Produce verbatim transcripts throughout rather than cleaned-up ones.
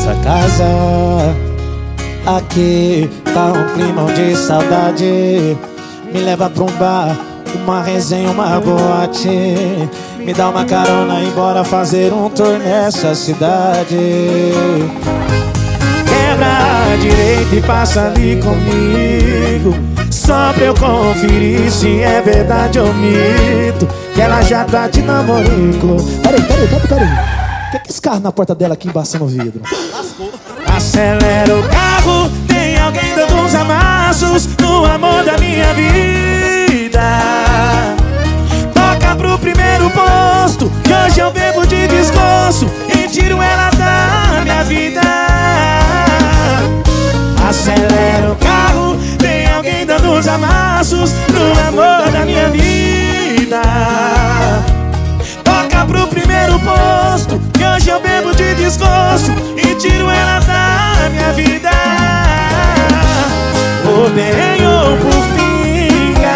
nossa casa. Aqui tá um clima de saudade. Me leva pra um bar, uma resenha, uma boate. Me dá uma carona e bora fazer um tour nessa cidade. Quebra a direita e passa ali comigo, só pra eu conferir se é verdade ou mito que ela já tá de namorico. Peraí, peraí, peraí, peraí. O que é esse carro na porta dela aqui embaçando o vidro? Lascou. Acelera o carro, tem alguém dando uns amassos no amor da minha vida. Toca pro primeiro posto, que hoje eu bebo de desgosto e tiro ela da minha vida. Acelera o carro, tem alguém dando uns amassos no amor da minha vida. Toca pro primeiro posto, que hoje eu bebo de desgosto e tiro ela da minha vida. Por bem ou por pinga.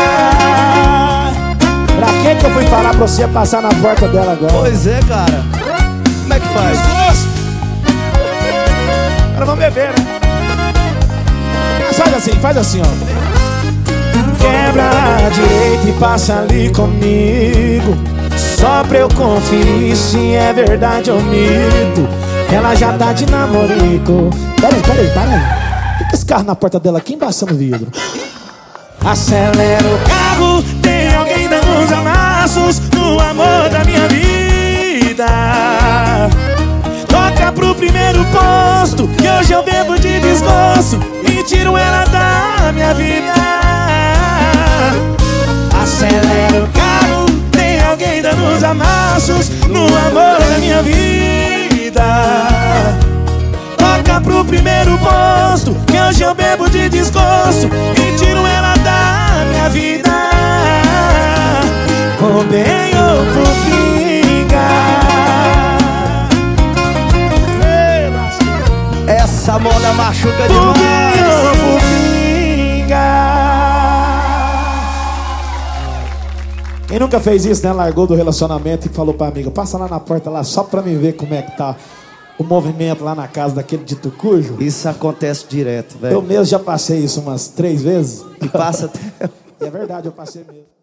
Pra que que eu fui falar pra você passar na porta dela agora? Pois é, cara. Como é que faz? Desgosto. Agora vamos beber, né? Faz assim, faz assim, ó. Quebra a direita e passa ali comigo, só pra eu conferir se é verdade ou mito que ela já tá de namorico. Peraí, peraí, para aí. O que é esse carro na porta dela aqui embaçando o vidro? Acelera o carro, tem alguém dando uns amassos no amor da minha vida. Toca pro primeiro posto, que hoje eu bebo de desgosto e tiro ela da minha vida. Acelera o carro, tem alguém dando uns amassos no amor da minha vida. Toca pro primeiro posto, que hoje eu bebo de desgosto e tiro ela da minha vida. Por bem ou por pinga. Essa moda machuca Por demais. bem ou por pinga. Quem nunca fez isso, né? Largou do relacionamento e falou pra amiga: passa lá na porta lá só pra mim ver como é que tá o movimento lá na casa daquele dito cujo. Isso acontece direto, velho. Eu mesmo já passei isso umas três vezes. E passa até... É verdade, eu passei mesmo.